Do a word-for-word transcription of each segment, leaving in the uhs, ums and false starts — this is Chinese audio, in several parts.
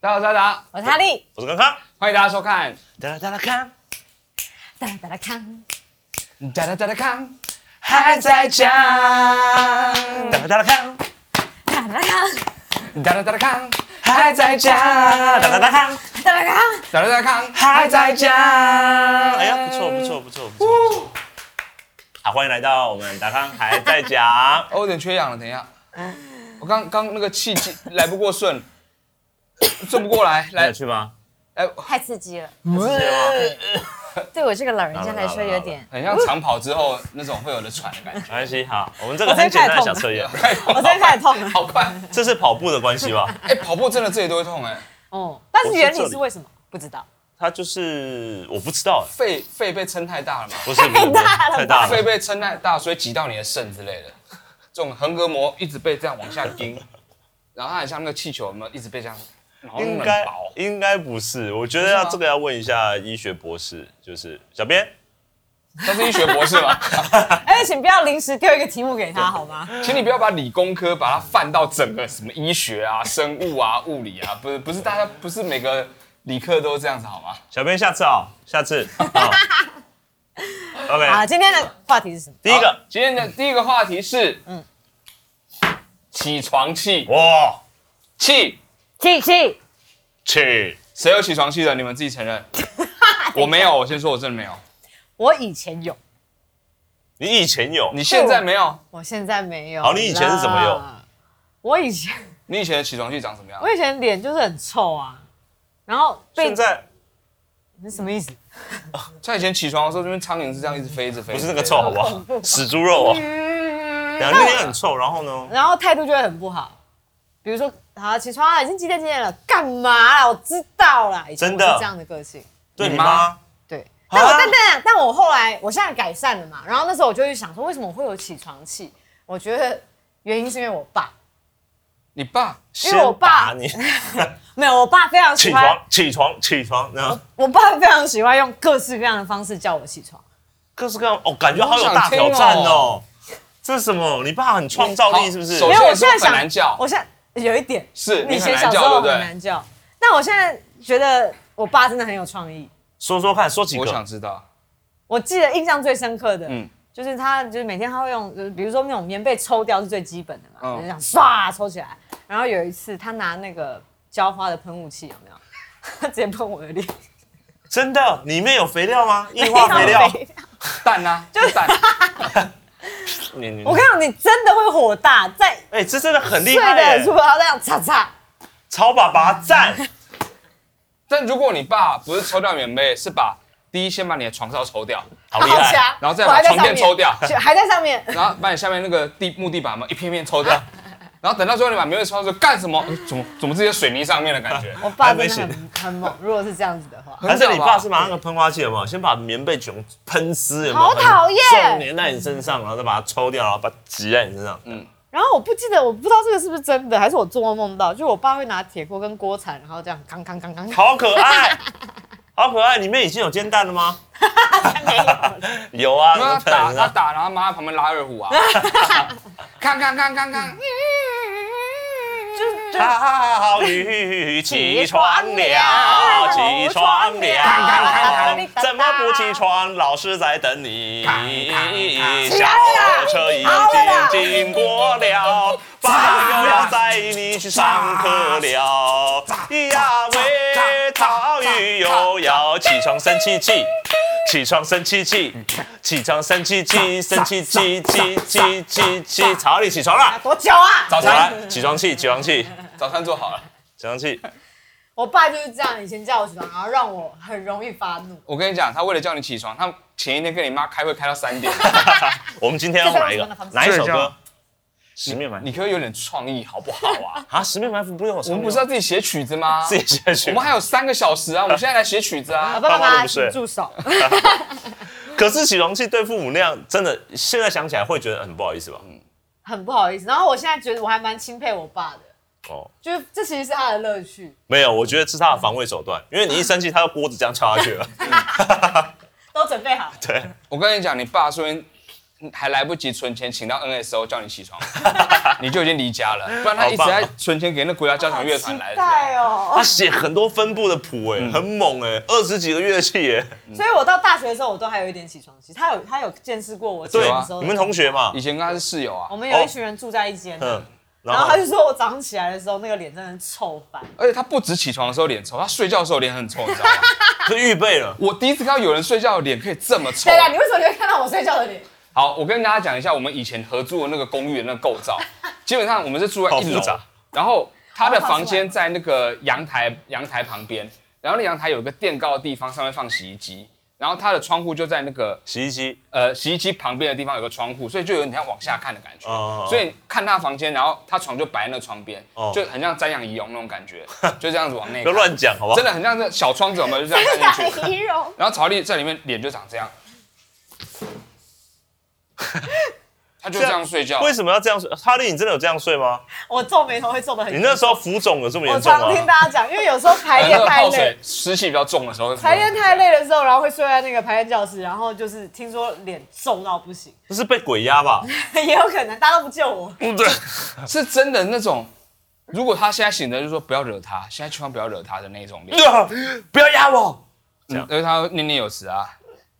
大家好，我是阿达， 我是哈利， 我是康康， 欢迎大家收看。 哒啦哒啦康， 哒啦哒啦康， 哒哒哒哒康，还在讲。 哒啦哒啦康， 哒啦康， 哒哒哒哒康，还在讲。 哒啦哒啦康， 哒啦康， 哒哒哒康，还在讲。 哎呀，不错不错不错不错不错。好，欢迎来到我们达康还在讲。 哦，我有点缺氧了，等一下。我刚刚那个气机来不过顺，顺不过来， 来来去吗？ 来， 太刺激了。 对对我这个老人家来说有点， 很像长跑之后那种会有的喘的感觉。 没关系，好，我们这个很简单的小测验， 我这边开始痛了。 好快！ 这是跑步的关系吧？ 哎，跑步真的这里都会痛哎， 哦，但是原理是为什么？不知道。 它就是我不知道， 肺肺被撑太大了嘛？ 不是不是不是太大了， 肺被撑太大，所以挤到你的肾之类的。这种横膈膜一直被这样往下钉，然后它很像那个气球，有没有一直被这样？ 应该应该不是，我觉得要这个要问一下医学博士，就是小编， 他是医学博士吗？ 哎，请不要临时丢一个题目给他好吗？ 请你不要把理工科把它泛到整个什么医学啊、生物啊、物理啊，不是不是大家不是每个理科都这样子好吗？ 小编下次啊，下次。OK， 好，今天的话题是什么？ 第一个， 今天的第一个话题是，嗯，起床气， 哇， 气， 气气， 气， 谁有起床气的？你们自己承认。我没有，我先说，我真的没有。 我以前有， 你以前有， 你现在没有？ 我现在没有。 好，你以前是怎么有？ 我以前， 你以前的起床气长什么样？ 我以前脸就是很臭啊，然后被现在你什么意思？ 在以前起床的时候，这边苍蝇是这样一直飞，一直飞， 不是那个臭好不好？死猪肉哦，两那天很臭，然后呢？ 然后态度就会很不好，比如说，好起床了，已经几点几点了，干嘛啦？我知道啦，以前我是这样的个性。 对你妈？ 对，但我但但但我后来，我现在改善了嘛。然后那时候我就去想说，为什么我会有起床气？我觉得原因是因为我爸， 你爸？ 因为我爸你没有，我爸非常喜欢起床，起床，起床，然后我爸非常喜欢用各式各样的方式叫我起床。 各式各样哦，感觉好有大挑战哦。这是什么？你爸很创造力是不是？ 首没有，我现在想， 很难叫， 我现在有一点是以前小时候很难叫，但我现在觉得我爸真的很有创意。 说说看，说几个。 我想知道。 我记得印象最深刻的， 嗯， 就是他就是每天他会用，就是比如说那种棉被抽掉是最基本的嘛， 嗯就是这样唰抽起来。然后有一次他拿那个浇花的喷雾器，有没有？他直接喷我的脸。 真的？里面有肥料吗？硬化肥料？ 蛋啊，就是蛋。 你你我跟你讲，你真的会火大，在哎，这真的很厉睡害耶！ 的时候要这样擦擦。 超爸爸赞！ 但如果你爸不是抽掉棉被，是把第一先把你的床罩抽掉， 好厉害！ 强， 然后再把床垫抽掉， 还在上面， 然后把你下面那个地木地板嘛一片片抽掉，然后等到最后你把棉被抽掉，干什么？怎么怎么直接水泥上面的感觉？ 我爸真的很很猛。如果是这样子的话， 还是你爸是拿那个喷花器有没有？先把棉被全喷湿，有没有？ 好讨厌， 重粘在你身上，然后再把它抽掉，然后把它挤在你身上。嗯。 然后我不记得，我不知道这个是不是真的，还是我做梦梦到，就我爸会拿铁锅跟锅铲，然后这样扛扛扛扛。 好可爱，好可爱！里面已经有煎蛋了吗？ 没有。 有啊， 他打他打，然后妈在旁边拉二胡啊，看看看看看。 好雨起床了，起床了，怎么不起床？老师在等你。小车已经经过了，爸又要载你去上课了。呀喂，好雨又要起床生气气。起床生气气，起床生气气，生气气气气气气，曹丽起床了， 多久啊？ 早餐起床气，起床气， 早餐做好了。 起床气。 我爸就是这样，以前叫我起床，然后让我很容易发怒。 我跟你讲，他为了叫你起床，他前一天跟你妈开会开到三点。 我们今天要哪一个？哪一首歌？十面埋伏。 你可以有点创意好不好啊？ 啊，十面埋伏不用我唱。 我们不是要自己写曲子吗？ 自己写曲。 我们还有三个小时啊！我们现在来写曲子啊！ 爸爸不睡， 住手。 可是起床气对父母那样，真的现在想起来会觉得很不好意思吧？嗯， 很不好意思。然后我现在觉得我还蛮钦佩我爸的。哦，就是这其实是他的乐趣。 没有，我觉得这是他的防卫手段，因为你一生气，他用锅子这样敲下去了。 都准备好。 对， 我跟你讲，你爸说还来不及存钱请到 N S O 叫你起床，你就已经离家了。不然他一直在存钱给那国家交响乐团来的。 期待哦！ 他写很多分部的谱，哎，很猛哎，二十几个乐器哎。 所以我到大学的时候，我都还有一点起床气。他有他有见识过我起床的时候。 你们同学嘛？ 以前跟他是室友啊。 我们有一群人住在一间。嗯。 然后他就说我早上起来的时候，那个脸真的臭翻。 而且他不止起床的时候脸臭，他睡觉的时候脸很臭，你知道吗？ 就预备了。 我第一次看到有人睡觉的脸可以这么臭。 对啊，你为什么就会看到我睡觉的脸？ 好，我跟大家讲一下我们以前合租的那个公寓的那个构造。基本上我们是住在一楼，然后他的房间在那个阳台阳台旁边，然后那阳台有一个垫高的地方，上面放洗衣机。然后他的窗户就在那个洗衣机， 呃，洗衣机旁边的地方有个窗户，所以就有点像往下看的感觉。 哦、 所以看他房间，然后他床就摆在那窗边，哦、就很像瞻仰仪容那种感觉，就这样子往内看。 不要乱讲，好不好？ 真的很像这小窗子，我们就这样看进去。 仪容。 然后曹丽在里面脸就长这样，他就这样睡觉。 为什么要这样睡？哈利，你真的有这样睡吗？ 我皱眉头会皱得很。 你那时候浮肿有这么严重吗？ 我常听大家讲，因为有时候排练太累， 湿气比较重的时候， 排练太累的时候，然后会睡在那个排练教室，然后就是听说脸皱到不行。 这是被鬼压吧？ 也有可能，大家都不救我。 嗯，对， 是真的那种。如果他现在醒着，就说不要惹他，现在千万不要惹他的那种脸。 不要压我， 这样，因为他念念有词啊。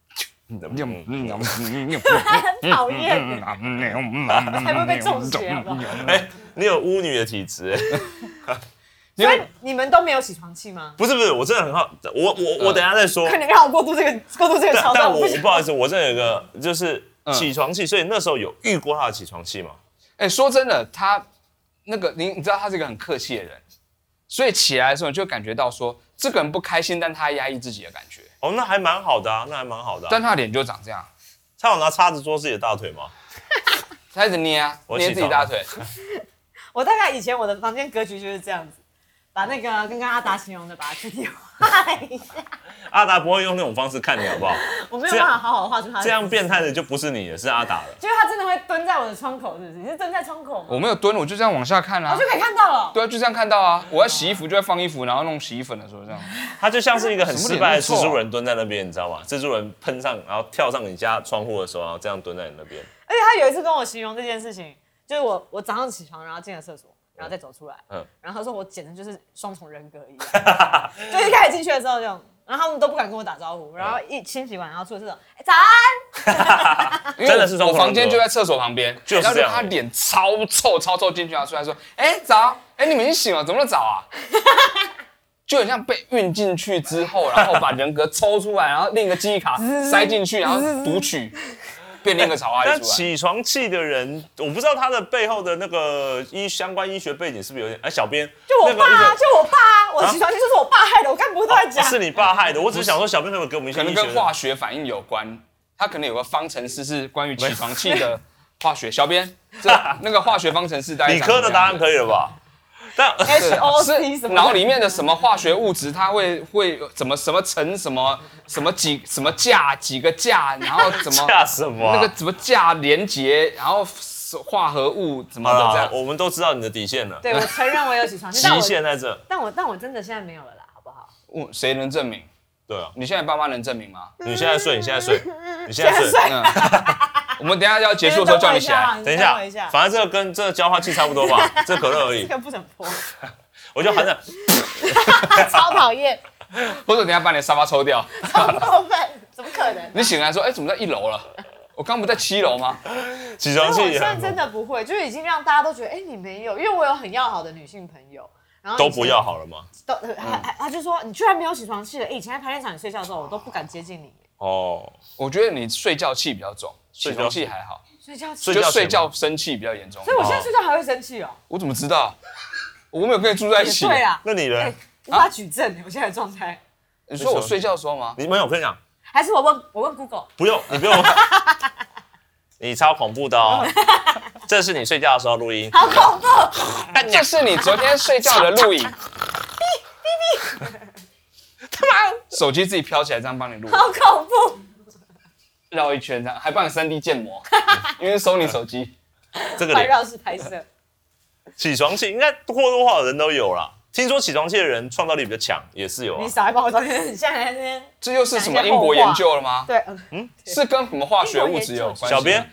讨厌，还会被中邪好不好？ 哎，你有巫女的体质哎。 所以你们都没有起床气吗？ 不是不是，我真的很好，我我我等一下再说。 看你让我过渡这个过渡这个桥段。 但我不好意思，我这有个就是起床气，所以那时候有遇过他的起床气吗？ 哎，说真的，他那个你你知道他是一个很客气的人，所以起来的时候你就感觉到说这个人不开心，但他压抑自己的感觉。 哦，那还蛮好的啊，那还蛮好的、啊。 但他的脸就长这样。 他有拿叉子捉自己的大腿吗？ 他一直捏啊，捏自己大腿。 我大概以前我的房间格局就是这样子，把那个刚刚阿达形容的，把它具体画一下。 阿达不会用那种方式看你好不好？ 我没有办法好好的画出他。 这样变态的就不是你了，是阿达了。 就是他真的会蹲在我的窗口，是不是？你是蹲在窗口吗？ 我没有蹲，我就这样往下看啊。 我就可以看到了。 对啊，就这样看到啊。我要洗衣服就会放衣服，然后弄洗衣粉的时候这样。 他就像是一个很失败的蜘蛛人蹲在那边，你知道吗？蜘蛛人喷上，然后跳上你家窗户的时候，然后这样蹲在你那边。 而且他有一次跟我形容这件事情，就是我我早上起床，然后进了厕所，然后再走出来，嗯，然后他说我简直就是双重人格一样，就一开始进去的时候这样。然后他们都不敢跟我打招呼，然后一清洗完，然后出了厕所，哎，早安！ 真的是我房间就在厕所旁边， 就是这样。 他脸超臭，超臭进去啊，出来说，哎，早，哎，你们已经醒了，怎么那么早啊？就很像被运进去之后，然后把人格抽出来，然后另一个记忆卡塞进去，然后读取。变另一个草花出来。 但起床气的人，我不知道他的背后的那个医相关医学背景是不是有点？哎，小编， 就我爸啊，就我爸啊，我起床气就是我爸害的，我刚不是都在讲， 是你爸害的。我只是想说，小编可不可以给我们一些？ 可能跟化学反应有关，他可能有个方程式是关于起床气的化学。小编，这那个化学方程式，大概理科的答案可以了吧？ 但 H O C 什么脑里面的什么化学物质，它会会怎么什么乘什么什么几什么价几个价，然后怎么价什么、啊、 那个怎么价连结，然后化合物怎么的这样， 我们都知道你的底线了。 对，我承认我有起床气， 极限在这。 但我但我真的现在没有了啦，好不好？ 我谁能证明？ 对啊， 你现在爸妈能证明吗？ 你现在睡，你现在睡，你现在睡。 嗯、我们等一下要结束的时候叫你起来。 等一下，反正这个跟这个交换器差不多吧，这可乐而已。 这个不能泼。 我就含着， 超讨厌。 或者等一下把你的沙发抽掉。 超过分，怎么可能？ 你醒来说，哎、欸，怎么在一楼了？我刚不在七楼吗？ 起床气。 我现在真的不会，就是已经让大家都觉得，哎、欸，你没有，因为我有很要好的女性朋友，然后都不要好了吗？ 都，他他就说，你居然没有起床气了。以前在排练场你睡觉的时候，我都不敢接近你。 哦， 我觉得你睡觉气比较重，起床气还好。 睡觉气就睡觉生气比较严重。 所以我现在睡觉还会生气哦。 我怎么知道？我没有跟你住在一起。 对啊， 那你呢？ 欸、无法举证，我现在的状态。 你说我睡觉的时候吗？ 你没有，我跟你讲， 还是我问我问 Google。 不用，你不用。你超恐怖的哦！这是你睡觉的时候录音。 好恐怖！ 这是你昨天睡觉的录影。哔哔哔！ 他妈，手机自己飘起来，这样帮你录。 好恐怖！ 绕一圈这样，还帮你 三 D 建模，因为是Sony手机。 这个环绕式拍摄。 起床气应该或多或少人都有啦。听说起床气的人创造力比较强，也是有啊。 你少来帮我昨天很像那边。 这又是什么英国研究了吗？ 对， 嗯，是跟什么化学物质有关系？ 小编，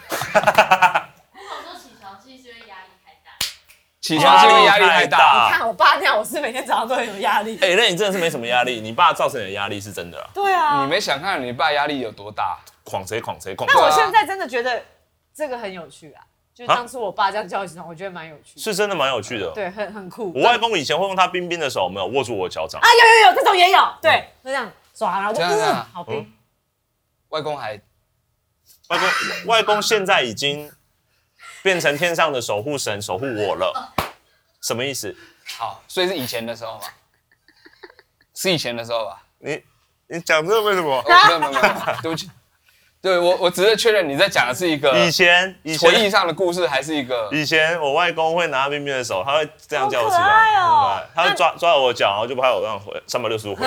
起床是因为压力太大。 你看我爸那样，我是每天早上都很有压力。 哎，那你真的是没什么压力，你爸造成你的压力是真的啊。 对啊， 你没想看你爸压力有多大， 狂谁狂谁狂。 但我现在真的觉得这个很有趣啊，就是当初我爸这样叫我起床，我觉得蛮有趣。 是真的蛮有趣的。 对，很很酷。 我外公以前会用他冰冰的手，没有握住我的脚掌。 啊，有有有，这种也有。对，就这样抓，然后就嗯，好冰。 外公还， 外公外公现在已经变成天上的守护神，守护我了。什么意思？ 好，所以是以前的时候嘛，是以前的时候吧？ 你你讲这个为什么？ 没有没有没有，对不起，对我我只是确认你在讲的是一个以前以前回忆上的故事，还是一个以前我外公会拿冰冰的手，他会这样叫我起来，好可爱哦， 他会抓抓我的脚，然后就拍我这样回三百六十五回。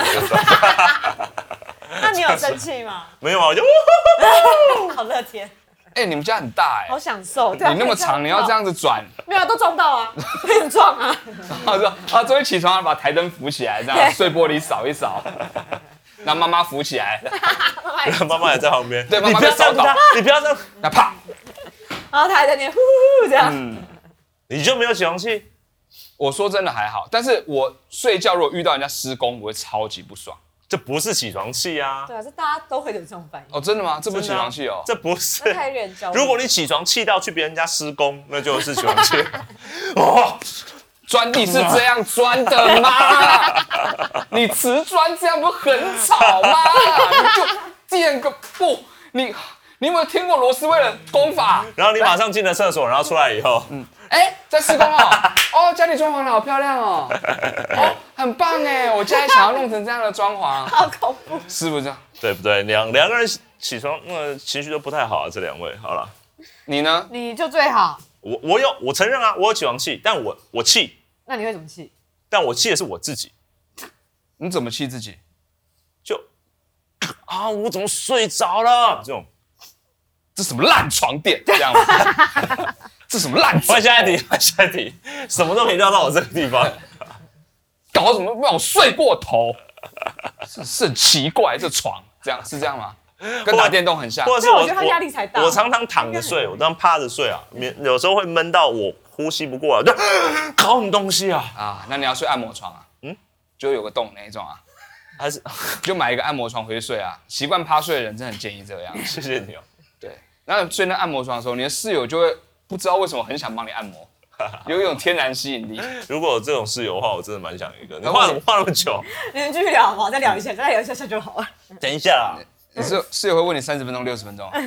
那你有生气吗？ 没有啊，我就好乐天。 哎，你们家很大哎， 好享受。 你那么长，你要这样子转， 没有都撞到啊，被你撞啊。 他说啊，终于起床了，把台灯扶起来，这样碎玻璃扫一扫，让妈妈扶起来， 妈妈也在旁边。 对，妈妈被扫倒， 你不要这样， 那啪， 然后他还在那呼呼这样。 嗯， 你就没有起床气？ 我说真的还好，但是我睡觉如果遇到人家施工，我会超级不爽。 这不是起床气啊！ 对啊，这大家都会有这种反应。 哦，真的吗？这不是起床气哦， 这不是。 太令人焦虑。 如果你起床气到去别人家施工，那就是起床气。哦， 砖地是这样钻的吗？你瓷砖这样不很吵吗？你就垫个布，你你有没有听过罗斯威尔功法？ 然后你马上进了厕所，然后出来以后， 嗯，哎，在施工哦，哦，家里装潢的好漂亮哦，哦，很棒哎，我家也想要弄成这样的装潢， 好恐怖， 是不是这样？ 对不对？两两个人起床，那个情绪都不太好啊。这两位，好了， 你呢？ 你就最好。 我我有，我承认啊，我有起床气，但我我气， 那你会怎么气？ 但我气的是我自己。 你怎么气自己？ 就啊，我怎么睡着了？这种。 这什么烂床垫？这样吗？这什么烂？ 换下一题，换下一题，什么都可以绕到我这个地方， 搞什么让我睡过头？是是很奇怪，这床这样是这样吗？跟打电动很像。 或者是我觉得他压力才大。 我常常躺着睡，我当趴着睡啊，有时候会闷到我呼吸不过来，就搞什么东西啊？ 啊，那你要睡按摩床啊？嗯，就有个洞那一种啊。 还是就买一个按摩床回去睡啊。习惯趴睡的人真的很建议这样。 谢谢你哦。 对，然后睡那按摩床的时候，你的室友就会不知道为什么很想帮你按摩，有一种天然吸引力。 如果有这种室友的话，我真的蛮想一个。你画怎么画那么久？ 你们继续聊好不好？再聊一下，再聊一下下就好了。 等一下啦， 你室室友会问你三十分钟、六十分钟，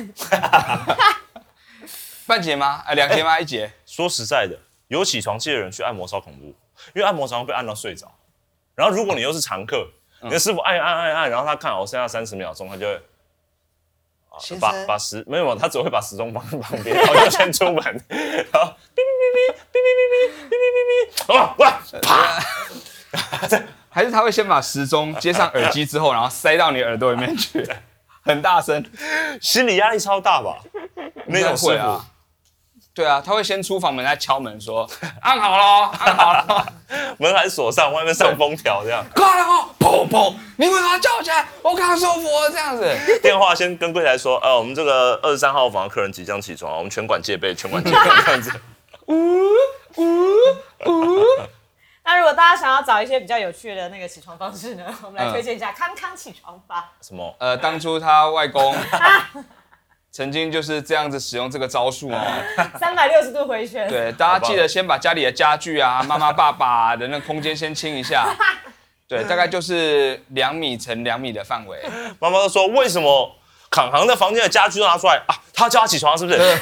半节吗？哎，两节吗？一节？ 说实在的，有起床气的人去按摩超恐怖，因为按摩常常被按到睡着。然后如果你又是常客，你的师傅按按按按，然后他看我剩下三十秒钟，他就会。把把时没有，他只会把时钟放在旁边，然后就先出门，然后哔哔哔哔哔哔哔哔哔哔，哇哇啪！ 还是他会先把时钟接上耳机之后，然后塞到你耳朵里面去，很大声， 心理压力超大吧？那种会啊， 对啊，他会先出房门，再敲门说按好了，按好了， 门还锁上，外面上封条这样， 快哦，砰砰，你为什么要叫我起来？我刚刚说服了这样子。 电话先跟柜台说，呃，我们这个二十三号房的客人即将起床，我们全馆戒备，全馆戒备这样子。 呜呜呜。 那如果大家想要找一些比较有趣的那个起床方式呢，我们来推荐一下康康起床法。 什么？ 呃，当初他外公曾经就是这样子使用这个招数哦， 三百六十度回旋。 对，大家记得先把家里的家具啊、妈妈、爸爸的那个空间先清一下。对，大概就是两米乘两米的范围。 妈妈都说，为什么康康的房间的家具都拿出来啊？他叫他起床是不是？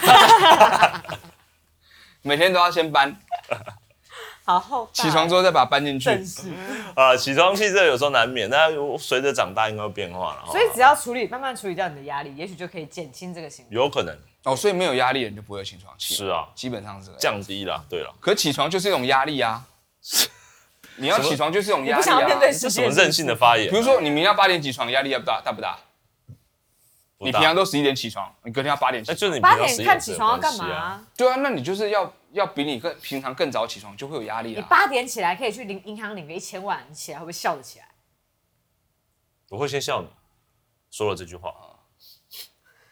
每天都要先搬。 好后起床之后再把它搬进去。 啊，起床气这有时候难免，但随着长大应该会变化了。 所以只要处理，慢慢处理掉你的压力，也许就可以减轻这个行为。 有可能哦，所以没有压力的人就不会有起床气。 是啊， 基本上是这个降低了。对了， 可起床就是一种压力啊。你要起床就是一种压力啊。 不想要面对世界。 这什么任性的发言？ 比如说你明天要八点起床，压力大不大？大不大？你平常都十一点起床，你隔天要八点起床。 就是你八点看起床要干嘛？ 对啊，那你就是要要比你更平常更早起床，就会有压力啦。 你八点起来可以去领银行领个一千万，你起来会不会笑得起来？ 我会先笑你，说了这句话。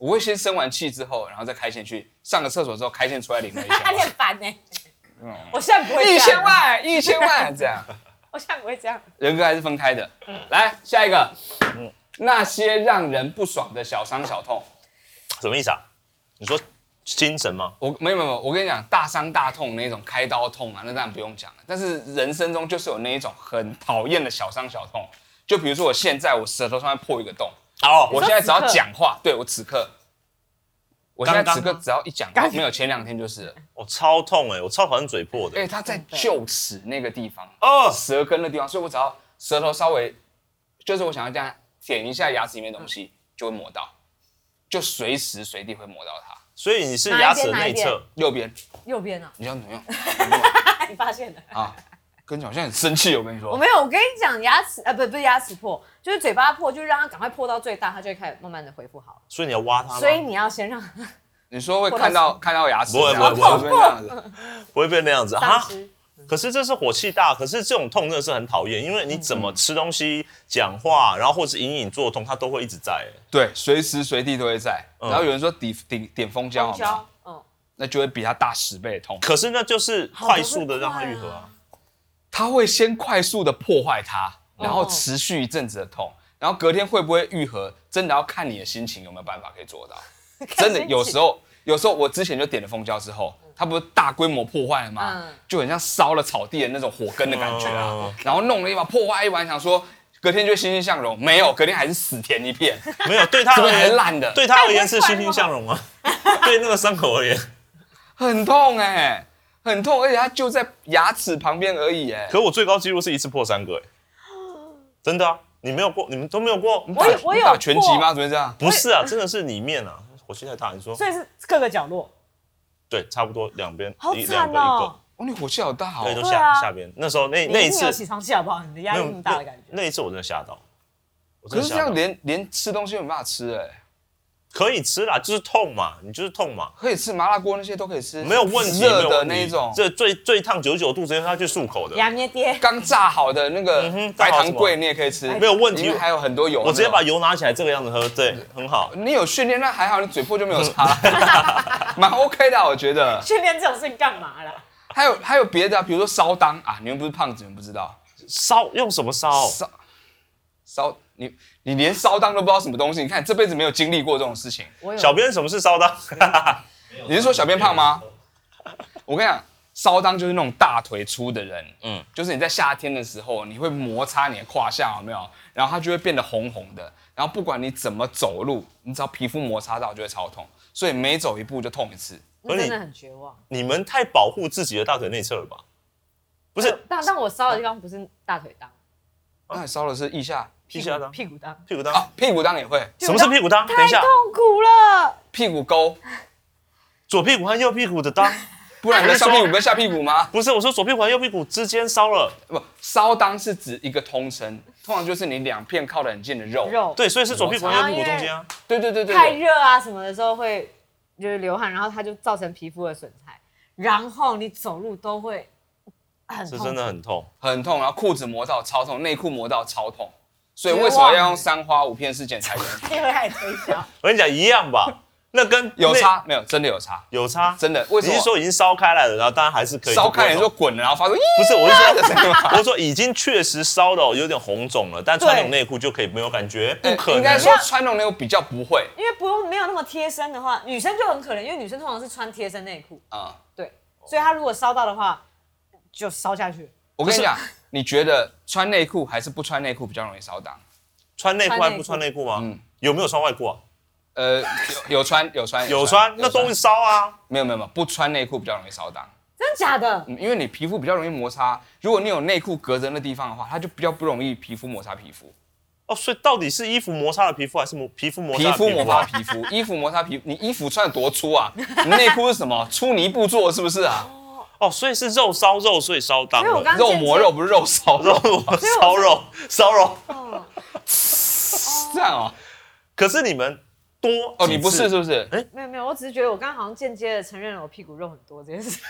我会先生完气之后，然后再开线去上个厕所之后开线出来领了一千万。 你很烦呢。我现在不会这样。 一千万，一千万这样。 我现在不会这样。 人格还是分开的。来下一个，那些让人不爽的小伤小痛， 什么意思啊？你说精神吗？ 我没有没有，我跟你讲，大伤大痛那种开刀痛啊，那当然不用讲了。但是人生中就是有那一种很讨厌的小伤小痛，就比如说我现在我舌头上面破一个洞。哦，我现在只要讲话，对我此刻，我现在此刻只要一讲话，没有前两天就是了， 我超痛哎，我超讨厌嘴破的。 哎，它在臼齿那个地方，哦，舌根的地方，所以我只要舌头稍微，就是我想要这样点一下牙齿里面的东西，就会磨到，就随时随地会磨到它。 所以你是牙齿的内侧， 右边， 右边啊？ 你想怎么样？ 你发现了啊？ 跟你好像很生气，我跟你说。 我没有，我跟你讲，牙齿呃不不是牙齿破，就是嘴巴破，就是让它赶快破到最大，它就会开始慢慢的恢复好。 所以你要挖它吗？ 所以你要先让它。 你说会看到看到牙齿？ 不会不会不会这样子， 不会变那样子啊。可是这是火气大，可是这种痛真的是很讨厌，因为你怎么吃东西、讲话，然后或是隐隐作痛，它都会一直在。 对，随时随地都会在。然后有人说点点点蜂胶，蜂胶，嗯，那就会比它大十倍的痛。 可是那就是快速的让它愈合啊。 它会先快速的破坏它，然后持续一阵子的痛，然后隔天会不会愈合，真的要看你的心情有没有办法可以做到。真的有时候，有时候我之前就点了蜂胶之后，它不是大规模破坏了吗？嗯、就很像烧了草地的那种火根的感觉啊。嗯、然后弄了一把破坏一晚，想说隔天就欣欣向荣，没有，隔天还是死甜一片。 没有，对他而言还是烂的， 对他而言是欣欣向荣啊。对那个伤口而言， 很痛哎、欸。很痛，而且它就在牙齿旁边而已，哎。 可我最高纪录是一次破三个，哎，真的啊！你没有过，你们都没有过？ 我有，我有打拳击吗？怎么这样？ 不是啊，真的是里面啊，火气太大。你说？ 所以是各个角落。 对，差不多两边， 好惨哦！哦，你火气好大哦。 对，都下下边。那时候那那一次， 有起床气好不好？你的压力那么大的感觉。 那一次我真的吓到。 可是这样连连吃东西都没办法吃，哎。 可以吃啦，就是痛嘛，你就是痛嘛。 可以吃麻辣锅那些都可以吃， 没有问题。 热的那一种， 这最最烫九十九度直接下去漱口的。 牙咩爹， 刚炸好的那个白糖粿你也可以吃， 没有问题。 还有很多油， 我直接把油拿起来这个样子喝，对，很好。 你有训练那还好，你嘴破就没有差，蛮 OK 的，我觉得。 训练这种事情干嘛啦？ 还有还有别的，比如说烧裆啊，你们不是胖子，你们不知道烧用什么烧？ 烧烧。你你连烧裆都不知道什么东西，你看这辈子没有经历过这种事情。 小编什么是烧裆？ 你是说小编胖吗？我跟你讲，烧裆就是那种大腿粗的人，嗯，就是你在夏天的时候，你会摩擦你的胯下，有没有？然后它就会变得红红的，然后不管你怎么走路，你只要皮肤摩擦到就会超痛，所以每走一步就痛一次。 那真的很绝望。 你们太保护自己的大腿内侧了吧？不是， 但但我烧的地方不是大腿裆， 那你烧的是腋下。 屁下裆、 屁股裆、 屁股裆啊，屁股裆也会。 什么是屁股裆？等一下， 太痛苦了。 屁股沟， 左屁股和右屁股的裆， 不然你的上屁股跟下屁股吗？ 不是，我说左屁股和右屁股之间烧了。 不，烧裆是指一个通称，通常就是你两片靠得很近的肉。 肉。 对，所以是左屁股和右屁股中间啊。 对对对对。 太热啊什么的时候会就是流汗，然后它就造成皮肤的损害，然后你走路都会很痛。 是真的很痛， 很痛，然后裤子磨到超痛，内裤磨到超痛。所以为什么要用三花五片式剪裁员？ 因为太推销。 我跟你讲一样吧，那跟有差没有？真的有差， 有差， 真的。为什么？ 你是说已经烧开来了，然后当然还是可以烧开，你说滚了，然后发出不是？我是说，我是说已经确实烧的有点红肿了，但穿那种内裤就可以没有感觉？不可能。 应该说穿那种内裤比较不会， 因为不用没有那么贴身的话，女生就很可怜，因为女生通常是穿贴身内裤啊，对，所以她如果烧到的话，就烧下去。 我跟你讲，你觉得穿内裤还是不穿内裤比较容易烧裆？ 穿内裤还不穿内裤吗？嗯，有没有穿外裤啊？ 呃，有有穿有穿有穿，那都会烧啊。 没有没有没有，不穿内裤比较容易烧裆。 真的假的？ 嗯，因为你皮肤比较容易摩擦，如果你有内裤隔着那地方的话，它就比较不容易皮肤摩擦皮肤。 哦，所以到底是衣服摩擦的皮肤，还是皮肤摩擦？ 皮肤摩擦皮肤，衣服摩擦皮肤。你衣服穿得多粗啊？你内裤是什么？粗泥布做是不是啊？ 哦，所以是肉烧肉，所以烧裆了。 肉磨肉不是肉烧肉，烧肉烧肉。 这样哦。 可是你们多哦，你不是是不是？ 哎，没有没有，我只是觉得我刚刚好像间接的承认了我屁股肉很多这件事情。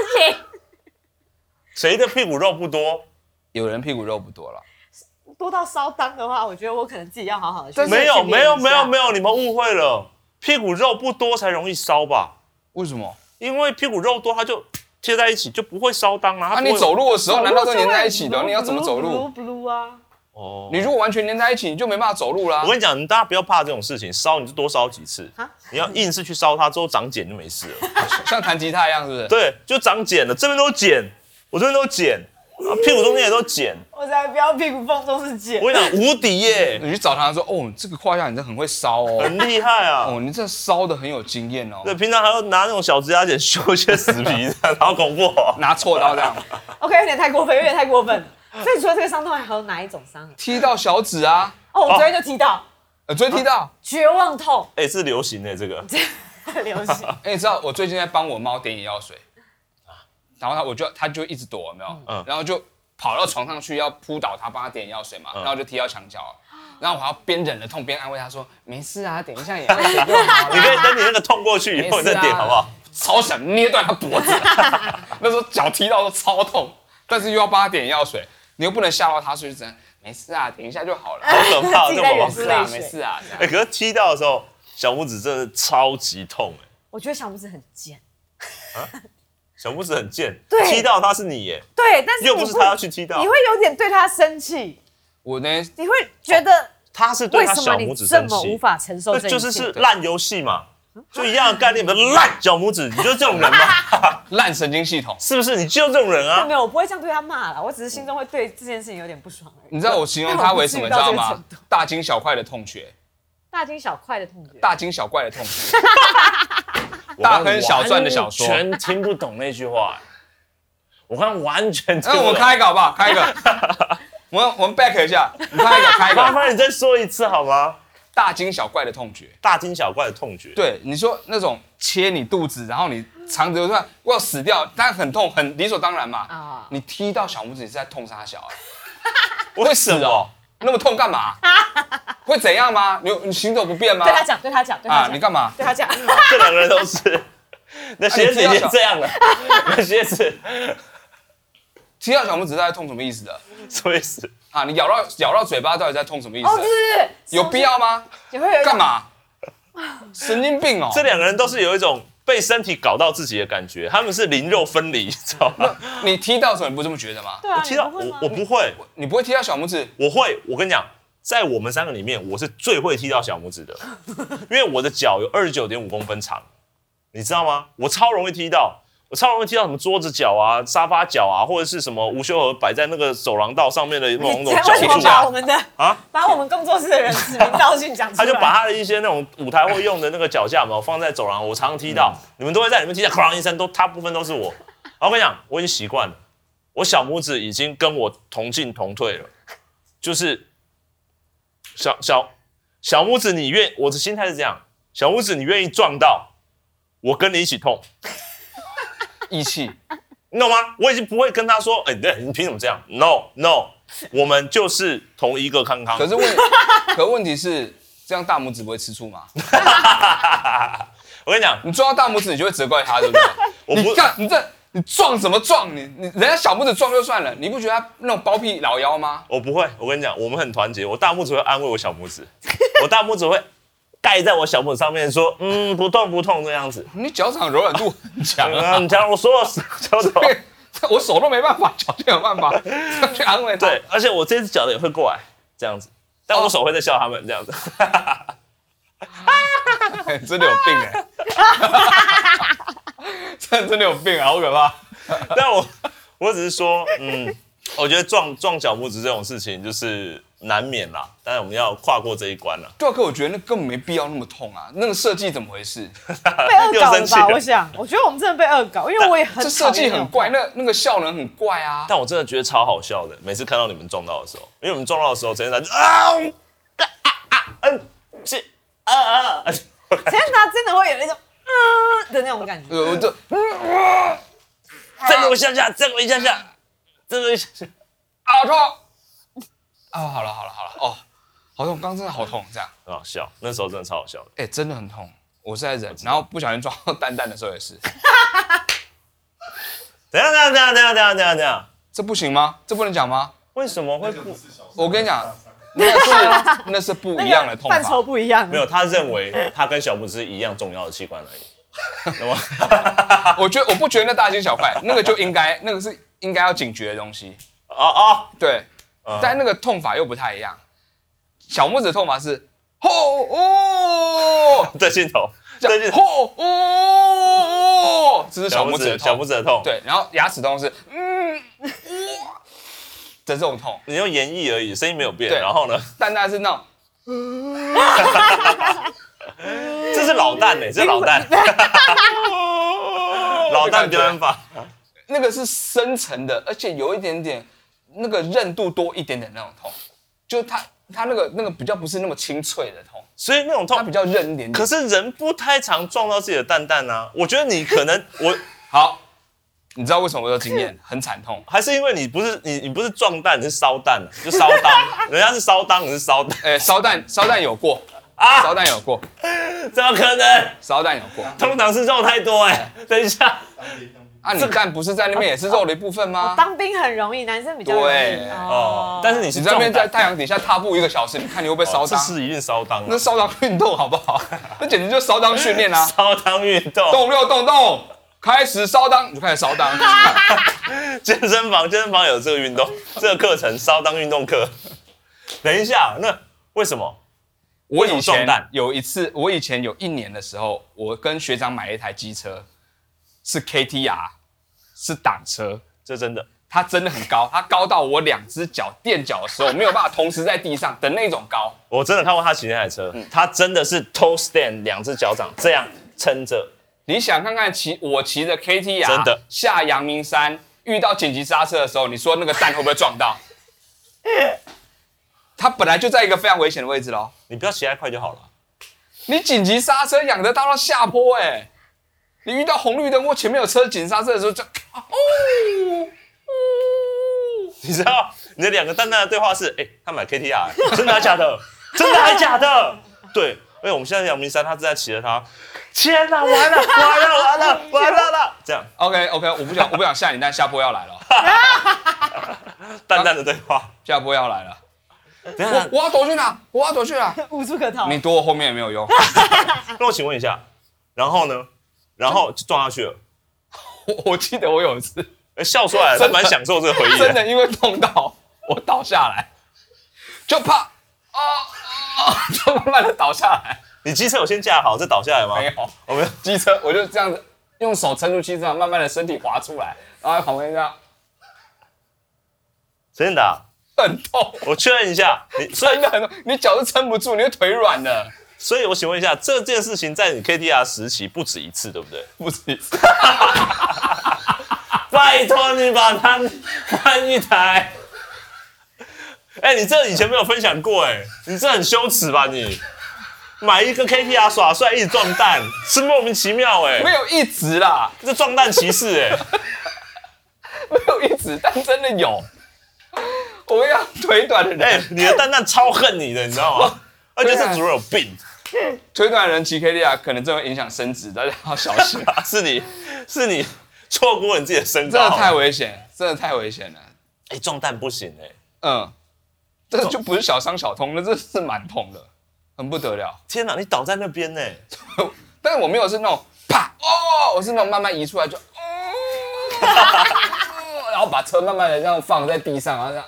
谁的屁股肉不多？ 有人屁股肉不多了。 多到烧裆的话，我觉得我可能自己要好好的去。 没有没有没有没有，你们误会了。 屁股肉不多才容易烧吧？ 为什么？ 因为屁股肉多，它就贴在一起，就不会烧裆啊。 那、啊、你走路的时候难道都粘在一起的？你要怎么走路 ？blue 啊。 哦， 你如果完全粘在一起，你就没办法走路啦。 我跟你讲，大家不要怕这种事情，烧你就多烧几次。你要硬是去烧它，之后长茧就没事了。 像弹吉他一样，是不是？ 对，就长茧了，这边都茧，我这边都茧。啊，屁股中间也都茧， 我才不要屁股缝都是茧。 我跟你讲，无敌耶！ 你去找他说，哦，这个胯下你真的很会烧哦， 很厉害啊！ 哦，你这烧的很有经验哦。 对，平常还要拿那种小指甲剪修一些死皮，好恐怖哦！ 拿锉刀这样。 OK， 有点太过分，有点太过分。所以除了这个伤痛，还有哪一种伤？ 踢到小指啊！ 哦，我昨天就踢到， 呃，昨天踢到， 绝望痛。 哎，是流行的这个， 流行。 哎，你知道我最近在帮我猫点眼药水，然后它我就它就一直躲，有没有？嗯，然后就。跑到床上去要扑倒他，帮他点眼药水嘛，嗯、然后就踢到墙角了。然后我还要边忍着痛边安慰他说：“没事啊，点一下眼药水就好了。” 你可以等你那个痛过去以后再点，好不好？ 超想捏断他脖子，那时候脚踢到都超痛，但是又要帮他点眼药水，你又不能吓到他，所以就只能没事啊，点一下就好了。 好可怕， 这么没事啊，没事啊。 哎、欸，可是踢到的时候，小拇指真的超级痛哎。 我觉得小拇指很贱。 啊？小拇指很贱， 对， 踢到他是你耶， 对，但是又不是他要去踢到， 你会有点对他生气。 我呢， 你会觉得、哦、 他是对他小拇指生气， 为什么你这么无法承受这一切？ 就是是烂游戏嘛，就一样的概念，烂小拇指，你就是这种人吗？ 烂神经系统， 是不是？你就这种人啊？ 没有，我不会这样对他骂啦，我只是心中会对这件事情有点不爽而已。 你知道我形容他为什么？你知道吗？大惊小怪的痛觉， 大惊小怪的痛觉， 大惊小怪的痛觉，大亨小传的小说， 全听不懂那句话。我刚完全听不懂。 那我们开一个好不好？开一个，我们我们 back 一下，你开一个，开一个。 麻烦你再说一次好吗？ 大惊小怪的痛觉， 大惊小怪的痛觉。 对，你说那种切你肚子，然后你肠子就算我要死掉，当然很痛，很理所当然嘛。啊，你踢到小拇指，你是在痛啥小啊？会死哦，那么痛干嘛？会怎样吗？你你行走不便吗？ 对他讲，对他讲，对他讲。 啊，你干嘛？ 对他讲。 这两个人都是。那鞋子已经这样了，那鞋子。 踢到小拇指在痛什么意思的？ 什么意思啊？你咬到咬到嘴巴到底在痛什么意思？ 哦，对对对， 有必要吗？ 也会有干嘛？神经病哦！ 这两个人都是有一种被身体搞到自己的感觉，他们是灵肉分离，知道吗？ 你踢到的时候你不这么觉得吗？ 对啊， 我踢到我我不会， 你不会踢到小拇指？ 我会，我跟你讲，在我们三个里面，我是最会踢到小拇指的，因为我的脚有二十九点五公分长，你知道吗？我超容易踢到。我超容易踢到什么桌子脚啊、沙发脚啊，或者是什么无袖盒摆在那个走廊道上面的那种那种脚柱把我们的啊，把我们工作室的人指名道姓讲出来。 他就把他的一些那种舞台会用的那个脚架嘛放在走廊，我常常踢到，嗯、你们都会在里面踢到，哐一声，都大部分都是我。我跟你讲，我已经习惯了，我小拇指已经跟我同进同退了，就是小小小拇指你愿，我的心态是这样，小拇指你愿意撞到，我跟你一起痛。 义气， 你懂吗？我已经不会跟他说，哎、欸，你凭什么这样 ？No No， 我们就是同一个康康。 可是问，可问题是，这样大拇指不会吃醋吗？ 我跟你讲， 你撞到大拇指，你就会责怪他，对不对？我不你干，你这你撞什么撞？你你人家小拇指撞就算了，你不觉得他那种包庇老妖吗？ 我不会，我跟你讲，我们很团结，我大拇指会安慰我小拇指，我大拇指会。盖在我小拇指上面说，嗯，不痛不痛这样子。 你脚掌柔软度很强啊， 很强。我所有脚手， 我手都没办法，脚就有办法去安慰他。 对，而且我这只脚的也会过来这样子，但我手会在笑他们这样子。 欸、真的有病哎、欸！真的真的有病啊，好可怕。 但我我只是说，嗯，我觉得撞撞小拇指这种事情就是难免啦，但是我们要跨过这一关啦。 对啊，可我觉得那根本没必要那么痛啊，那个设计怎么回事？ 被恶搞了吧？我想，我觉得我们真的被恶搞，因为我也很这设计很怪，那那个效能很怪啊。 但我真的觉得超好笑的，每次看到你们撞到的时候，因为我们撞到的时候，陈建达就啊啊啊嗯是啊啊， 陈建达真的会有那种嗯的那种感觉。 我就再给我下下，再给我一下下，再给我一下下， 好痛！哦，好了好了好了，哦，好痛，刚刚真的好痛，这样很好笑，那时候真的超好笑的。 哎、欸，真的很痛，我是在忍，然后不小心撞到蛋蛋的时候也是。 等一下等一下等一下等一下等一下等一下， 这不行吗？这不能讲吗？ 为什么会不？ 我跟你讲， 那是那是不一样的痛法， 范畴不一样。 没有，他认为他跟小拇指一样重要的器官而已。 我觉得我不觉得那大惊小怪，那个就应该那个是应该要警觉的东西。 哦哦， 对，嗯、但那个痛法又不太一样。小拇指的痛法是吼哦， 对镜头，对镜头， 吼哦，这是小拇指的痛， 小拇指的痛。 对，然后牙齿痛是嗯哇的这种痛， 你用言意而已，声音没有变。然后呢？ 蛋蛋是那种。 这是老蛋哎、欸，这是老蛋，老蛋表演法， 那个是深层的，而且有一点点那个韧度多一点点那种痛，就是它它那个那个比较不是那么清脆的痛， 所以那种痛它比较韧一点点。 可是人不太常撞到自己的蛋蛋啊，我觉得你可能我好，你知道为什么我有经验很惨痛？ 还是因为你不是你你不是撞蛋，你是烧蛋，就烧裆，人家是烧裆，你是烧蛋， 哎、欸，烧蛋烧蛋有过。 啊， 烧蛋有过， 怎么可能？ 烧蛋有过， 通常是肉太多哎、欸。等一下， 啊，你蛋不是在那边也是肉的一部分吗？ 哦、当兵很容易，男生比较容易。 对哦，但是你是你在那边在太阳底下踏步一个小时，你看你会不会烧裆？ 这是一定烧裆、啊， 那烧裆运动好不好？那简直就烧裆训练啊！ 烧裆运动， 动六动动，开始烧裆，你就开始烧裆。 健身房健身房有这个运动，这个课程烧裆运动课。等一下，那为什么？ 我以前有一次，我以前有一年的时候，我跟学长买了一台机车，是 K T R， 是挡车， 这真的， 它真的很高，它高到我两只脚垫脚的时候没有办法同时在地上的那种高。 我真的看过他骑那台车，嗯、他真的是 toe stand， 两只脚掌这样撑着。 你想看看骑我骑的 K T R， 真的下阳明山遇到紧急刹车的时候，你说那个蛋会不会撞到？它本来就在一个非常危险的位置咯。 你不要骑太快就好了。 你紧急刹车仰得到到下坡哎、欸，你遇到红绿灯或前面有车紧刹车的时候就，哦， 你知道你的两个蛋蛋的对话是，哎、欸，他买 K T R， 真的还假的？真的还假的？对，因为我们现在阳明山，他正在骑着它，天哪，完了完了完了完了了，这样。 OK OK， 我不想我不想吓你，但下坡要来了。 蛋蛋的对话， 下坡要来了。 等一下， 我我要躲去哪？我要躲去哪？ 无处可逃。 你躲我后面也没有用。 那我请问一下，然后呢？然后就撞下去了。 我我记得我有一次， 欸、笑出来了，他蛮享受这个回忆的。 真的，因为碰到我倒下来，就怕啊啊，就慢慢的倒下来。 你机车有先架好再倒下来吗？ 没有， 我没有。 机车我就这样子用手撑住机车，慢慢的身体滑出来，然后在旁边这样。 真的、啊？ 很痛， 我确认一下，你真的很痛，你脚是撑不住，你的腿软的。 所以我请问一下，这件事情在你 K T R 时期不止一次，对不对？ 不止一次。 拜托你把它换一台。哎、欸，你这以前没有分享过、欸，哎，你这很羞耻吧你？买一个 K T R 耍帅，一直撞蛋，是莫名其妙哎、欸。 没有一直啦， 这撞蛋骑士哎、欸。 没有一直，但真的有。我跟你讲，腿短的人， 哎、欸，你的蛋蛋超恨你的，你知道吗？而且这主人有病。 腿短的人骑 K T R 可能真的会影响伸直，大家要小心。 是你，是你错过你自己的身高， 真的太危险，真的太危险了。 哎、欸，撞蛋不行哎、欸。 嗯，这就不是小伤小痛，那这是蛮痛的，很不得了。 天哪，你倒在那边呢、欸？ 但是我没有是那种啪哦，我是那种慢慢移出来就，哦、然后把车慢慢的这样放在地上，然后这样。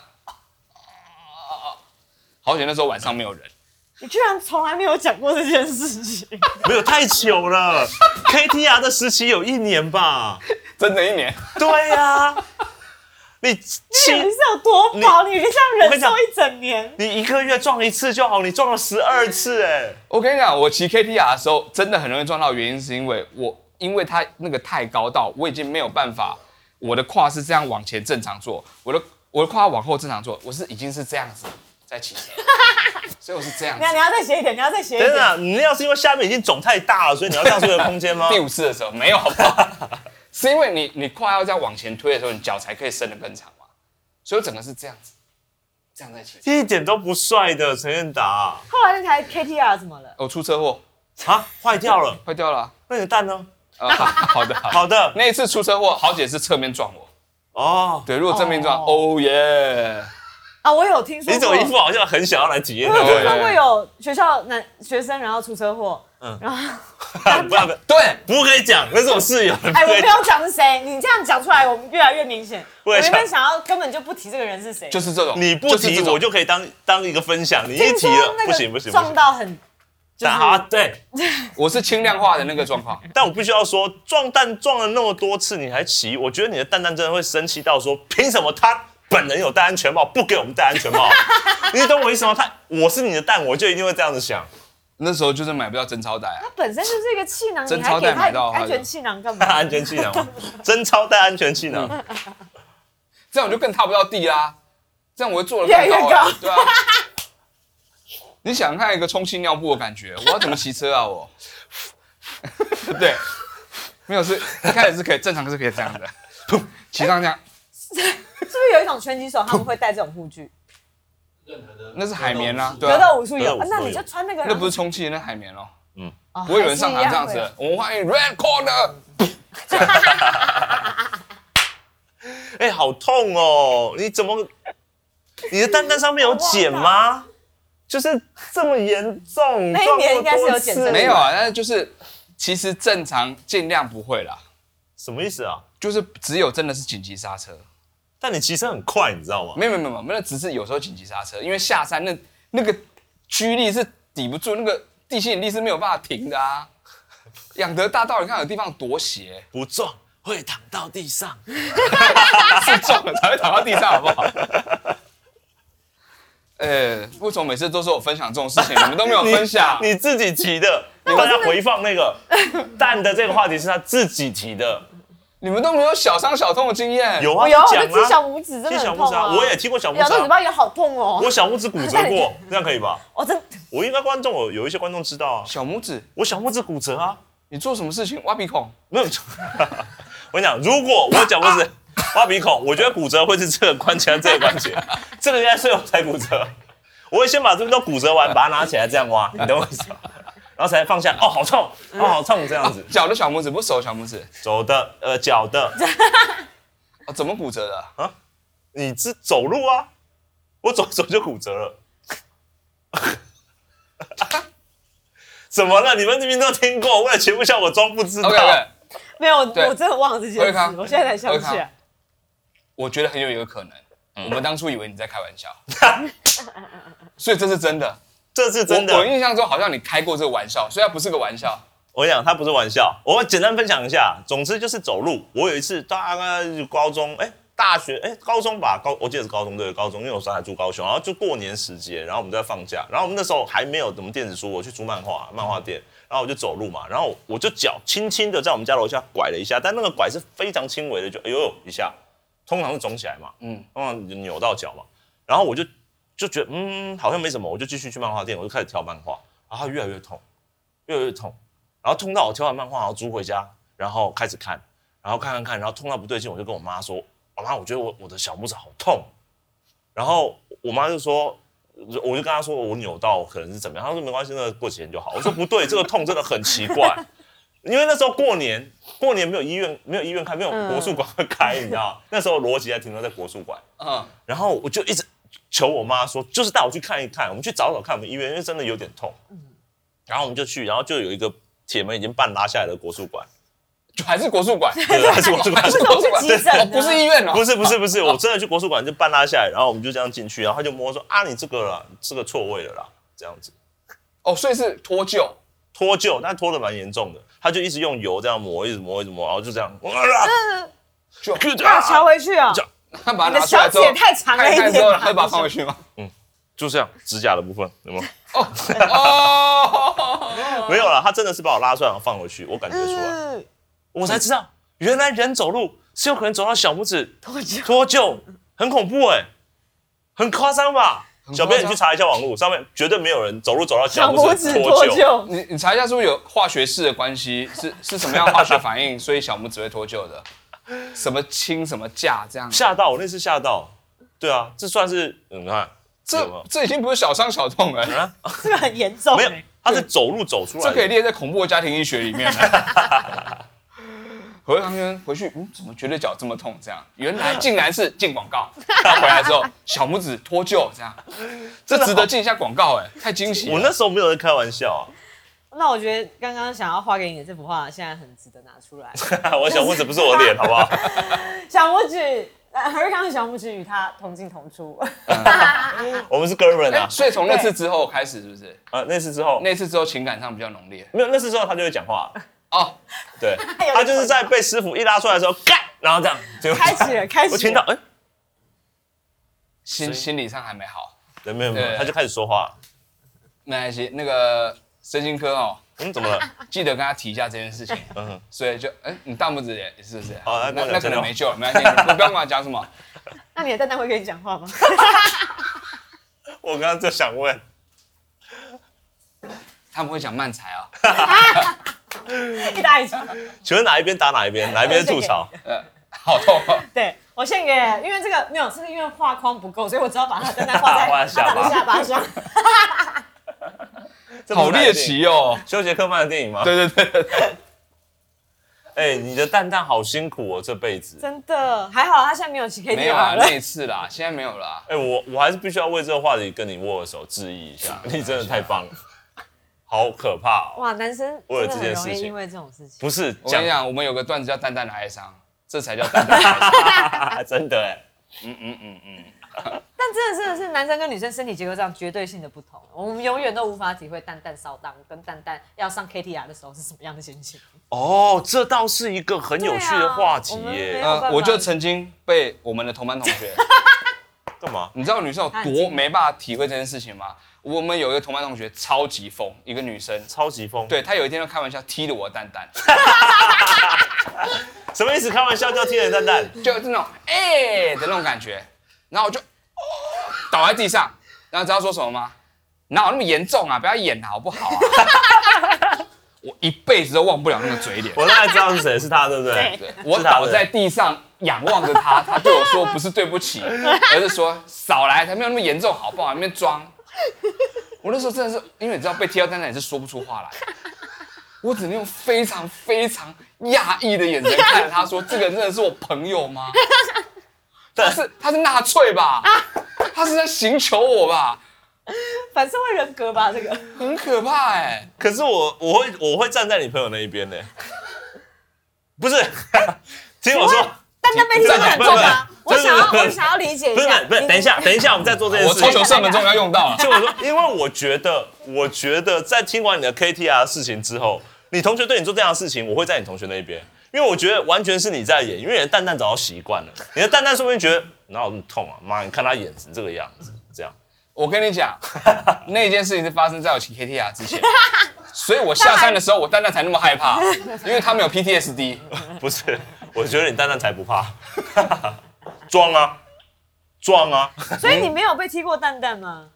好险那时候晚上没有人。 你居然从来没有讲过这件事情。 没有，太久了。K T R 的时期有一年吧？ 真的一年？ 对呀、啊。你你是有多饱？你, 你这样忍受一整年？ 你一个月撞一次就好，你撞了十二次哎、欸！ 我跟你讲，我骑 K T R 的时候真的很容易撞到，原因是因为我因为它那个太高到我已经没有办法，我的胯是这样往前正常坐，我的我的胯往后正常坐，我是已经是这样子在骑车，所以我是这样子。 你要你要再斜一点，你要再斜一点。 真的，你那要是因为下面已经肿太大了，所以你要让出一个空间吗？ 第五次的时候没有，好不好？是因为你你胯要这样往前推的时候，你脚才可以伸得更长嘛，所以我整个是这样子，这样在骑， 一点都不帅的陈彦达。 后来那台 K T R 怎么了？ 我出车祸啊，坏掉了， 坏掉了、啊。 那你的蛋呢？ 啊、好, 好的，好, 好的。 那一次出车祸，好姐是侧面撞我。 哦， 对，如果正面撞，哦耶！ 啊，我有听说过。 你怎么一副好像很想要来体验？ 我有听说过有学校男学生然后出车祸，嗯，然后不要不要，对，不可以讲，那是我室友。 哎，我不要讲是谁，你这样讲出来，我们越来越明显。我原本想要根本就不提这个人是谁， 就是这种， 你不提我就可以当当一个分享，你一提了不行不行， 撞到很。 啊，对， 我是轻量化的那个状况， 但我必须要说，撞蛋撞了那么多次，你还骑，我觉得你的蛋蛋真的会生气到说，凭什么他本人有戴安全帽，不给我们戴安全帽？你懂我意思吗？他我是你的蛋，我就一定会这样子想。 那时候就是买不到真钞袋啊， 它本身就是一个气囊， 真钞袋买到安全气囊干嘛？ 安全气囊，真钞袋安全气囊， 这样我就更踏不到地啦，这样我会坐得越来越高， 对啊。你想看一个充气尿布的感觉，我要怎么骑车啊？我，对，没有是，一开始是可以正常是可以这样的，噗，骑上这样。 是不是有一种拳击手他们会带这种护具？ 那是海绵啊， 对啊，格斗武术有，那你就穿那个。 那不是充气，那海绵哦。嗯， 不会有人上场这样子。我们欢迎 Red Corner。 哎，好痛哦！你怎么？你的蛋蛋上面有茧吗？就是这么严重， 那一年应该是有检测， 没有啊，但是就是其实正常尽量不会啦。 什么意思啊？ 就是只有真的是紧急刹车， 但你骑车很快，你知道吗？ 没有没有没有，那只是有时候紧急刹车，因为下山那那个居力是抵不住，那个地心引力是没有办法停的啊。养德大道你看有地方多斜， 不撞会躺到地上， 是撞了才会躺到地上，好不好？呃，为什么每次都是我分享这种事情，你们都没有分享？ 你, 你自己提的，大家回放那个蛋的这个话题是他自己提的， 你们都没有小伤小痛的经验？ 有啊， 有，我就踢小拇指真的很痛啊！ 我也踢过小拇指， 咬到嘴巴也好痛哦。 我小拇指骨折过，这样可以吧？ 我真， 我应该观众有有一些观众知道啊。 小拇指， 我小拇指骨折啊！ 你做什么事情？挖鼻孔？ 没有。我跟你讲，如果我脚拇指挖鼻孔，我觉得骨折会是这个关节，这个关节，这个应该是我才骨折。我会先把这边都骨折完，把它拿起来这样挖，你懂我意思吗？然后才放下。哦，好痛，哦，好痛，这样子。 脚的小拇指，不是手小拇指， 走的，呃，脚的。 哦，怎么骨折的啊？ 你是走路啊？我走走就骨折了。怎么了？你们明明都听过，为了节目效果装不知道。 OK OK， 没有，我真的忘了这件事，我现在才想起来。 我觉得很有一个可能。我们当初以为你在开玩笑，所以这是真的， 这是真的。 我, 我印象中好像你开过这个玩笑，所以它不是个玩笑。 我跟你讲，它不是玩笑。我简单分享一下，总之就是走路。我有一次大概高中，哎、欸，大学，哎、欸，高中吧，高，我记得是高中对，高中，因为我时候还住高雄，然后就过年时节，然后我们在放假，然后我们那时候还没有什么电子书，我去租漫画，漫画店，然后我就走路嘛，然后我就脚轻轻的在我们家楼下拐了一下，但那个拐是非常轻微的，就哎呦一下。通常是肿起来嘛，嗯，通常扭到脚嘛，然后我就就觉得嗯好像没什么，我就继续去漫画店，我就开始挑漫画，然后它越来越痛，越来越痛，然后痛到我挑完漫画，然后租回家，然后开始看，然后看看看，然后痛到不对劲，我就跟我妈说，我妈我觉得我我的小拇指好痛，然后我妈就说，我就跟她说我扭到可能是怎么样，她说没关系，那个过几天就好，我说不对，这个痛真的很奇怪。因为那时候过年，过年没有医院，没有医院开，没有国术馆会开，嗯、你知道？那时候逻辑还停留在国术馆。嗯，然后我就一直求我妈说，就是带我去看一看，我们去找找看我们医院，因为真的有点痛。嗯，然后我们就去，然后就有一个铁门已经半拉下来的国术馆， 就还是国术馆， 对，还是国术馆， 还是国术馆， 对，不是医院哦， 不是不是不是，我真的去国术馆就半拉下来，然后我们就这样进去，然后他就摸说啊，你这个啦，这个错位了啦，这样子。 哦，所以是脱臼。 脱臼，但脱得蛮严重的，他就一直用油这样磨，一直磨，一直磨，然后就这样， 就把它敲回去啊！ 他把它拿出来之后， 你的小指太长了一点， 之后会把它放回去吗？ 嗯，就这样，指甲的部分有没有？ 哦哦， 没有啦，他真的是把我拉出来然后放回去，我感觉出来，我才知道原来人走路是有可能走到小拇指脱臼，脱臼很恐怖哎、欸，很夸张吧？小编，你去查一下网络，上面绝对没有人走路走到小拇指脱臼。 你你查一下，是不是有化学式的关系？是是什么样化学反应，所以小拇指会脱臼的？什么氢什么价这样？ 吓到我那次吓到，对啊，这算是你看， 这这已经不是小伤小痛了， 啊、这个很严重。 没有，他是走路走出来的， 这可以列在恐怖的家庭医学里面了。 何瑞康先生回去，嗯，怎么觉得脚这么痛？这样，原来竟然是进广告。他回来之后，小拇指脱臼，这样，这值得进一下广告哎，太惊喜了。 我那时候没有在开玩笑啊。 那我觉得刚刚想要画给你的这幅画，现在很值得拿出来。 我小拇指不是我脸，好不好？ 小拇指，何瑞康的小拇指与他同进同出。 我们是哥们啊。 所以从那次之后开始，是不是？ 呃，那次之后， 那次之后情感上比较浓烈。 没有，那次之后他就会讲话。哦，对， 有他就是在被师傅一拉出来的时候，干，然后这样就开启了，开启了。 我听到，哎、 心心理上还没好。 对，没有没有， 对他就开始说话。 没关系，那个神经科哦， 嗯，怎么了？ 记得跟他提一下这件事情。 嗯， 所以就，哎、你大拇指也是不是？ 好那那那可能没救了，没关系，你不要跟我讲什么。 那你的蛋蛋会跟你讲话吗？ 我刚刚就想问， 他们会讲慢才啊。 一打一场。 请问哪一边打哪一边？哪一边吐槽？ 呃，好痛哦。 对，我献给，因为这个没有，是因为画框不够，所以我只好把它蛋蛋画在画在下巴他的下巴上。 好猎奇哦！ 休杰克曼的电影吗？ 对对对对。 哎，你的蛋蛋好辛苦哦，这辈子。 真的，还好他现在没有骑 K T R 没有啊， 了。 那一次啦，现在没有啦。 哎，我我还是必须要为这个话题跟你握个手致意一下，你真的太棒了，好可怕哦！ 哇，男生为了真这件事情的很容易因为这种事情。 不是， 我跟你讲，我们有个段子叫《淡淡的哀伤》，这才叫淡淡的哀伤。 真的哎。 嗯嗯嗯嗯。 但真的真的是男生跟女生身体结构上绝对性的不同，我们永远都无法体会蛋蛋骚荡跟蛋蛋要上 K T R 的时候是什么样的心情。 哦，这倒是一个很有趣的话题耶。 呃，我就曾经被我们的同班同学干嘛？ 你知道女生有多没办法体会这件事情吗？我们有一个同班同学超级疯，一个女生超级疯。 对她有一天就开玩笑踢了我的蛋蛋。 什么意思？开玩笑叫踢人蛋蛋？ 就那种哎、欸、的那种感觉，然后我就、哦、倒在地上，然后知道说什么吗？哪有那么严重啊？不要演了好不好啊？我一辈子都忘不了那个嘴脸。 我大概知道是谁，是他，对不对？ 对，我倒在地上仰望着他，他对我说不是对不起，而是说少来，才没有那么严重，好不好？那边装。我那时候真的是，因为你知道被踢到蛋蛋也是说不出话来，我只能用非常非常讶异的眼神看着他说：“这个人真的是我朋友吗？他是他是纳粹吧？他是在刑求我吧？ 反社会人格吧，这个很可怕哎、欸。 可是我我会我会站在你朋友那一边呢，不是？听我说， 蛋蛋被踢到很重吗？我想要我想要理解一不是下。 不是，等一下等一下，我们再做这件事情。 我抽球射门钟要用到了。 就我说，因为我觉得我觉得在听完你的 K T R 的事情之后，你同学对你做这样的事情，我会在你同学那一边。因为我觉得完全是你在演，因为你的蛋蛋早就习惯了，你的蛋蛋说不定觉得哪有那么痛啊？妈，你看他演成这个样子，这样。 我跟你讲，那件事情是发生在我骑 K T R 之前，所以我下山的时候，我蛋蛋才那么害怕，因为他没有 P T S D。 不是，我觉得你蛋蛋才不怕，装啊，装啊。 所以你没有被踢过蛋蛋吗？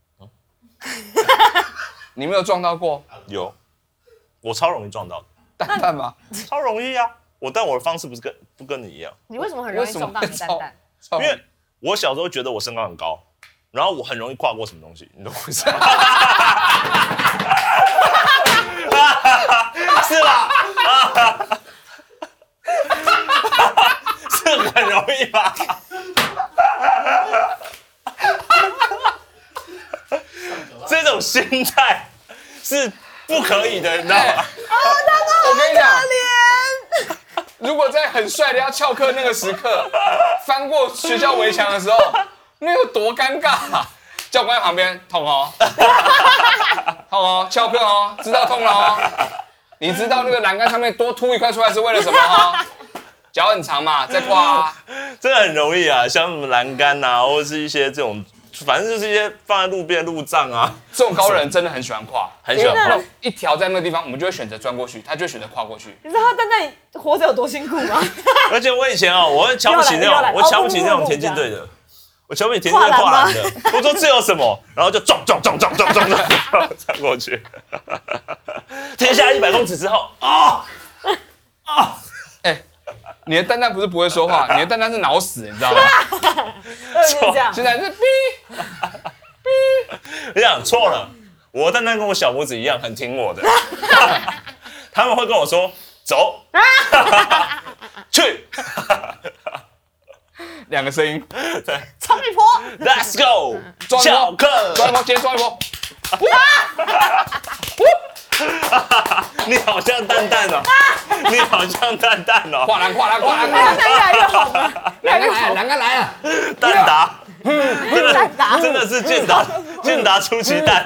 你没有撞到过？ 有，我超容易撞到的。 蛋蛋吗？ 超容易啊！我但我的方式不是跟不跟你一样， 你为什么很容易撞到你的蛋蛋？ 因为我小时候觉得我身高很高，然后我很容易跨过什么东西，你懂我意思吗？是吧？是很容易吧？这种心态是不可以的，你知道吗？ 我跟你讲，如果在很帅的要翘课那个时刻，翻过学校围墙的时候，那有多尴尬、啊！教官在旁边痛哦，痛哦，翘课哦，知道痛了哦。你知道那个栏杆上面多凸一块出来是为了什么哦？脚很长嘛，再跨啊。 真的很容易啊，像什么栏杆啊，或者是一些这种。反正就是一些放在路边路障啊， 这种高人真的很喜欢跨， 很喜欢跨。 一条在那个地方，我们就会选择钻过去，他就会选择跨过去。 你知道他蛋蛋活着有多辛苦吗？ 而且我以前哦，我会瞧不起那种，我瞧不起那种田径队的，我瞧不起田径队跨栏的。我说这有什么？然后就撞撞撞撞撞撞撞撞过去，停下来一百公尺之后，啊啊！ 哎，你的蛋蛋不是不会说话，你的蛋蛋是脑死，你知道吗？ 这样， 现在是哔哔，你讲错了，我的蛋蛋跟我小拇指一样，很听我的。他们会跟我说， 走，去， 两个声音， 对， 冲一波 ，Let's go， 抓一波， 翘课， 抓一波，今天抓一波。 你好像蛋蛋哦，你好像蛋蛋哦， 跨栏，跨栏，跨栏， 哎呀，越来越好了，越来栏杆来了， 越好。 栏杆来了。 蛋达， 蛋达真的是健达，健达出奇蛋，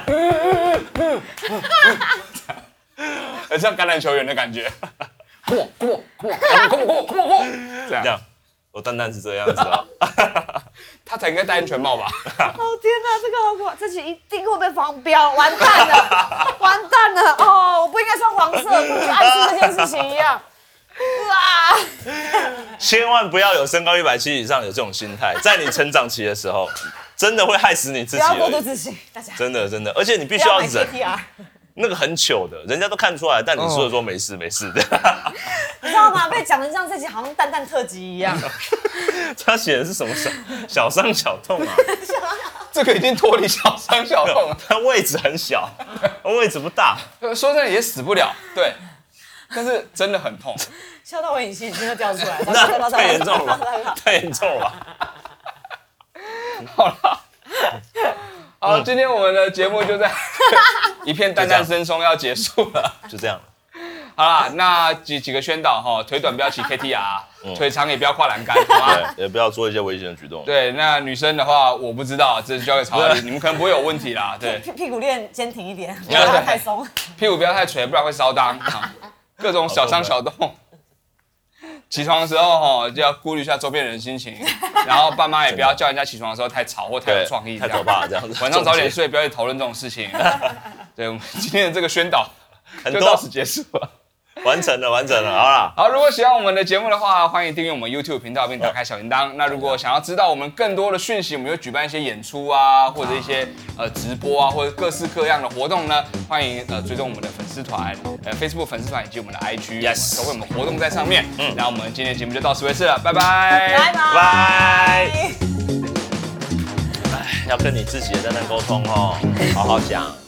很像橄榄球员的感觉。过过过过过过过，这样， 这样，我蛋蛋是这样子啊， 他才应该戴安全帽吧？ 哦天哪，这个好可怕，这期一定会被黄标，完蛋了，完蛋了！哦，我不应该穿黄色，不去暗示这件事情一样。哇！ 千万不要有身高一百七以上有这种心态，在你成长期的时候，真的会害死你自己而已。 不要过度自信，大家。 真的真的，而且你必须要忍。 不要买 K T R 那个很糗的，人家都看出来，但你说的说没事没事的， 你知道吗？被讲成这样，这集好像蛋蛋特辑一样。 他写的是什么小小伤小痛啊？ 这个已经脱离小伤小痛了。 他位置很小，位置不大。 说真的也死不了，对，但是真的很痛。 笑到我隐形眼镜都掉出来， 那太严重了吧，太严重了吧。 好了，好，今天我们的节目就在一片淡淡声中要结束了， 就这样。 好啦，那几几个宣导哈，腿短不要骑 K T R，、嗯、腿长也不要跨栏杆，好吗？ 对，也不要做一些危险的举动。 对，那女生的话我不知道，这是交给曹阿姨，你们可能不会有问题啦。对， 屁屁股练坚挺一点，不要太松， 屁股不要太垂，不然会烧裆。各种小伤小洞。起床的时候哈，就要顾虑一下周边人的心情，然后爸妈也不要叫人家起床的时候太吵或太有创意， 太可怕这样子。 晚上早点睡，不要去讨论这种事情。对，我们今天的这个宣导就到此结束了。 完成了，完成了，好啦。 好，如果喜欢我们的节目的话，欢迎订阅我们 YouTube 频道并打开小铃铛。那如果想要知道我们更多的讯息，我们会举办一些演出啊，或者一些呃直播啊，或者各式各样的活动呢，欢迎呃追踪我们的粉丝团，呃 Facebook 粉丝团以及我们的 I G，Yes， 都会我们活动在上面。嗯，那我们今天的节目就到此为止了，拜拜， 拜拜。哎，要跟你自己的蛋蛋沟通哦，好好讲。